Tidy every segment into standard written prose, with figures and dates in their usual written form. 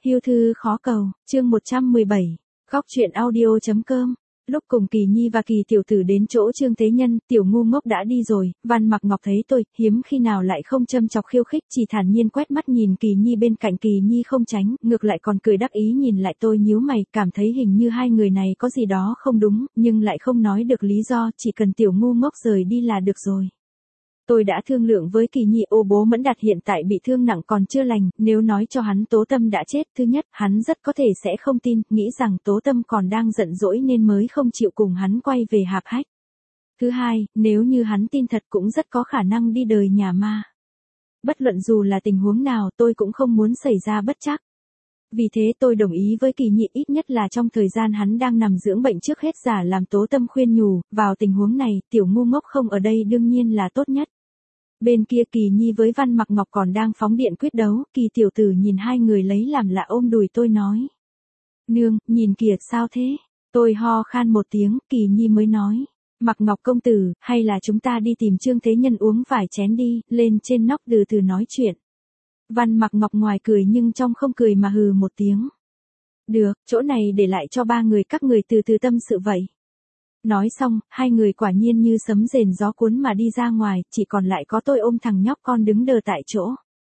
Hưu thư khó cầu, chương 117, góc truyện audio.com. Lúc cùng Kỳ Nhi và Kỳ tiểu tử đến chỗ Trương Tế Nhân, tiểu ngu ngốc đã đi rồi, Văn Mặc Ngọc thấy tôi, hiếm khi nào lại không châm chọc khiêu khích, chỉ thản nhiên quét mắt nhìn Kỳ Nhi bên cạnh. Kỳ Nhi không tránh, ngược lại còn cười đắc ý nhìn lại tôi, nhíu mày, cảm thấy hình như hai người này có gì đó không đúng, nhưng lại không nói được lý do, chỉ cần tiểu ngu ngốc rời đi là được rồi. Tôi đã thương lượng với Kỳ Nhi, bố Mẫn Đạt hiện tại bị thương nặng còn chưa lành, nếu nói cho hắn Tố Tâm đã chết, thứ nhất, hắn rất có thể sẽ không tin, nghĩ rằng Tố Tâm còn đang giận dỗi nên mới không chịu cùng hắn quay về Hạp Hách. Thứ hai, nếu như hắn tin thật cũng rất có khả năng đi đời nhà ma. Bất luận dù là tình huống nào tôi cũng không muốn xảy ra bất trắc. Vì thế tôi đồng ý với Kỳ Nhi, ít nhất là trong thời gian hắn đang nằm dưỡng bệnh trước hết giả làm Tố Tâm khuyên nhủ, vào tình huống này, tiểu ngu ngốc không ở đây đương nhiên là tốt nhất. Bên kia Kỳ Nhi với Văn Mặc Ngọc còn đang phóng điện quyết đấu, Kỳ tiểu tử nhìn hai người lấy làm lạ ôm đùi tôi nói. Nương, nhìn kìa sao thế? Tôi ho khan một tiếng, Kỳ Nhi mới nói. Mặc Ngọc công tử, hay là chúng ta đi tìm Trương Thế Nhân uống vài chén đi, lên trên nóc từ từ nói chuyện. Văn Mặc Ngọc ngoài cười nhưng trong không cười mà hừ một tiếng. Được, chỗ này để lại cho ba người các người từ từ tâm sự vậy. Nói xong, hai người quả nhiên như sấm rền gió cuốn mà đi ra ngoài, chỉ còn lại có tôi ôm thằng nhóc con đứng đờ tại chỗ.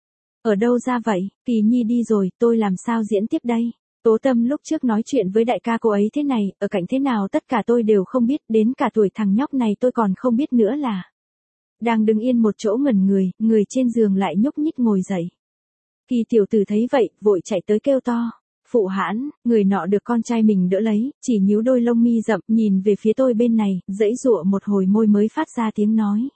Ở đâu ra vậy, Kỳ Nhi đi rồi, tôi làm sao diễn tiếp đây? Tố Tâm lúc trước nói chuyện với đại ca cô ấy thế này, ở cạnh thế nào tất cả tôi đều không biết, đến cả tuổi thằng nhóc này tôi còn không biết nữa là. Đang đứng yên một chỗ ngẩn người, người trên giường lại nhúc nhích ngồi dậy. Kỳ tiểu tử thấy vậy, vội chạy tới kêu to. Phụ hãn, người nọ được con trai mình đỡ lấy, chỉ nhíu đôi lông mi rậm, nhìn về phía tôi bên này, giãy giụa một hồi môi mới phát ra tiếng nói.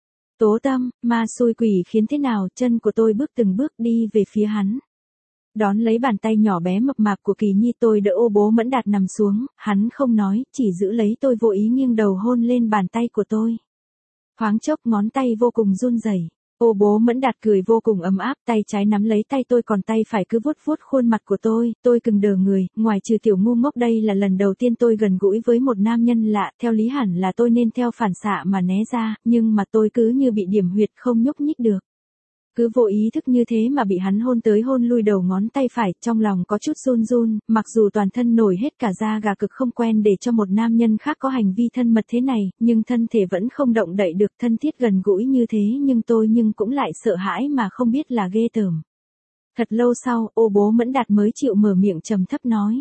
Tố Tâm, ma xui quỷ khiến thế nào, chân của tôi bước từng bước đi về phía hắn. Đón lấy bàn tay nhỏ bé mập mạp của Kỳ Nhi, tôi đỡ bố Mẫn Đạt nằm xuống, hắn không nói, chỉ giữ lấy tôi vô ý nghiêng đầu hôn lên bàn tay của tôi. Thoáng chốc ngón tay vô cùng run rẩy. Bố Mẫn Đạt cười vô cùng ấm áp, tay trái nắm lấy tay tôi còn tay phải cứ vuốt vuốt khuôn mặt của tôi cứng đờ người, ngoài trừ tiểu ngu ngốc đây là lần đầu tiên tôi gần gũi với một nam nhân lạ, theo lý hẳn là tôi nên theo phản xạ mà né ra, nhưng mà tôi cứ như bị điểm huyệt không nhúc nhích được. Cứ vô ý thức như thế mà bị hắn hôn tới hôn lui đầu ngón tay phải, trong lòng có chút run run, mặc dù toàn thân nổi hết cả da gà cực không quen để cho một nam nhân khác có hành vi thân mật thế này, nhưng thân thể vẫn không động đậy được, thân thiết gần gũi như thế nhưng tôi cũng lại sợ hãi mà không biết là ghê tởm. Thật lâu sau, bố Mẫn Đạt mới chịu mở miệng trầm thấp nói.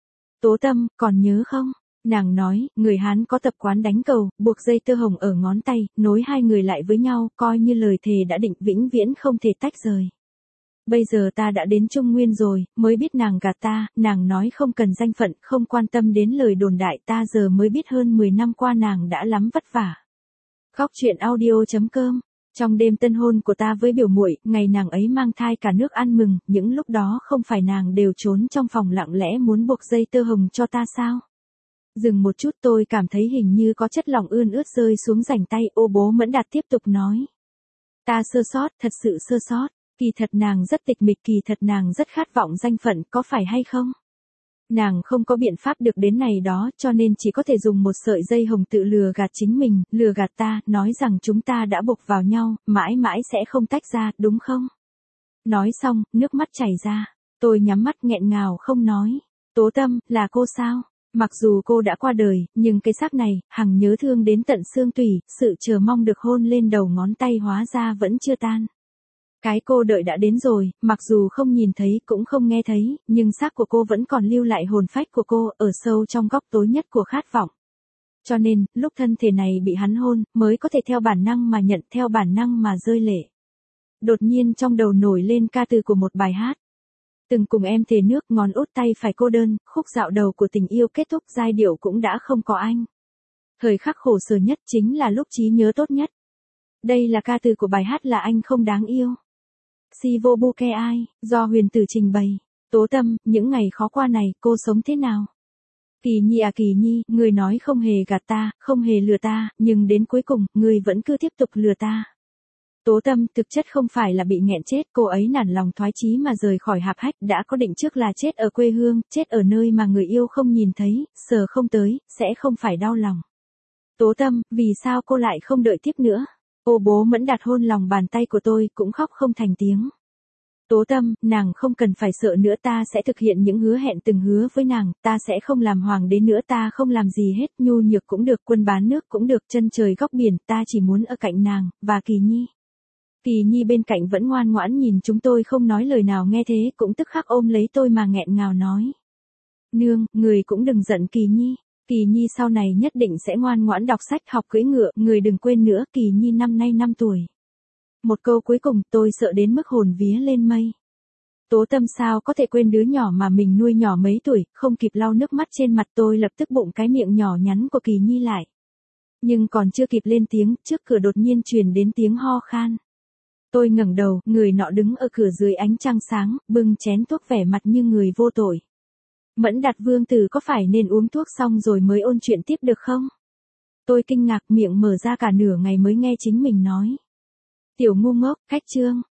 Tố Tâm, còn nhớ không? Nàng nói, người Hán có tập quán đánh cầu, buộc dây tơ hồng ở ngón tay, nối hai người lại với nhau, coi như lời thề đã định vĩnh viễn không thể tách rời. Bây giờ ta đã đến Trung Nguyên rồi, mới biết nàng gạt ta, nàng nói không cần danh phận, không quan tâm đến lời đồn đại, ta giờ mới biết hơn 10 năm qua nàng đã lắm vất vả. Góc truyện audio.com. Trong đêm tân hôn của ta với biểu muội, ngày nàng ấy mang thai cả nước ăn mừng, những lúc đó không phải nàng đều trốn trong phòng lặng lẽ muốn buộc dây tơ hồng cho ta sao? Dừng một chút, tôi cảm thấy hình như có chất lỏng ươn ướt rơi xuống rảnh tay, bố Mẫn Đạt tiếp tục nói. Ta sơ sót, thật sự sơ sót, kỳ thật nàng rất tịch mịch, kỳ thật nàng rất khát vọng danh phận, có phải hay không? Nàng không có biện pháp được đến này đó, cho nên chỉ có thể dùng một sợi dây hồng tự lừa gạt chính mình, lừa gạt ta, nói rằng chúng ta đã buộc vào nhau, mãi mãi sẽ không tách ra, đúng không? Nói xong, nước mắt chảy ra, tôi nhắm mắt nghẹn ngào không nói. Tố Tâm, là cô sao? Mặc dù cô đã qua đời, nhưng cái xác này, hằng nhớ thương đến tận xương tủy, sự chờ mong được hôn lên đầu ngón tay hóa ra vẫn chưa tan. Cái cô đợi đã đến rồi, mặc dù không nhìn thấy cũng không nghe thấy, nhưng xác của cô vẫn còn lưu lại hồn phách của cô, ở sâu trong góc tối nhất của khát vọng. Cho nên, lúc thân thể này bị hắn hôn, mới có thể theo bản năng mà nhận, theo bản năng mà rơi lệ. Đột nhiên trong đầu nổi lên ca từ của một bài hát. Từng cùng em thề nước, ngón út tay phải cô đơn, khúc dạo đầu của tình yêu kết thúc, giai điệu cũng đã không có anh. Thời khắc khổ sở nhất chính là lúc trí nhớ tốt nhất. Đây là ca từ của bài hát Là Anh Không Đáng Yêu. Si vô bu ke ai, do Huyền Tử trình bày. Tố Tâm, những ngày khó qua này, cô sống thế nào? Kỳ Nhi à Kỳ Nhi, người nói không hề gạt ta, không hề lừa ta, nhưng đến cuối cùng, người vẫn cứ tiếp tục lừa ta. Tố Tâm, thực chất không phải là bị nghẹn chết, cô ấy nản lòng thoái chí mà rời khỏi Hạp Hách, đã có định trước là chết ở quê hương, chết ở nơi mà người yêu không nhìn thấy, sờ không tới, sẽ không phải đau lòng. Tố Tâm, vì sao cô lại không đợi tiếp nữa? Bố Mẫn Đạt hôn lòng bàn tay của tôi, cũng khóc không thành tiếng. Tố Tâm, nàng không cần phải sợ nữa, ta sẽ thực hiện những hứa hẹn từng hứa với nàng, ta sẽ không làm hoàng đế nữa, ta không làm gì hết, nhu nhược cũng được, quân bán nước cũng được, chân trời góc biển, ta chỉ muốn ở cạnh nàng, và Kỳ Nhi. Kỳ Nhi bên cạnh vẫn ngoan ngoãn nhìn chúng tôi không nói lời nào, nghe thế cũng tức khắc ôm lấy tôi mà nghẹn ngào nói. Nương, người cũng đừng giận Kỳ Nhi. Kỳ Nhi sau này nhất định sẽ ngoan ngoãn đọc sách, học cưỡi ngựa, người đừng quên nữa, Kỳ Nhi năm nay 5 tuổi. Một câu cuối cùng tôi sợ đến mức hồn vía lên mây. Tố Tâm sao có thể quên đứa nhỏ mà mình nuôi nhỏ mấy tuổi, không kịp lau nước mắt trên mặt tôi lập tức bụng cái miệng nhỏ nhắn của Kỳ Nhi lại. Nhưng còn chưa kịp lên tiếng, trước cửa đột nhiên truyền đến tiếng ho khan. Tôi ngẩng đầu, người nọ đứng ở cửa dưới ánh trăng sáng, bưng chén thuốc vẻ mặt như người vô tội. Mẫn Đạt vương tử có phải nên uống thuốc xong rồi mới ôn chuyện tiếp được không? Tôi kinh ngạc, miệng mở ra cả nửa ngày mới nghe chính mình nói. Tiểu ngu ngốc, cách chương.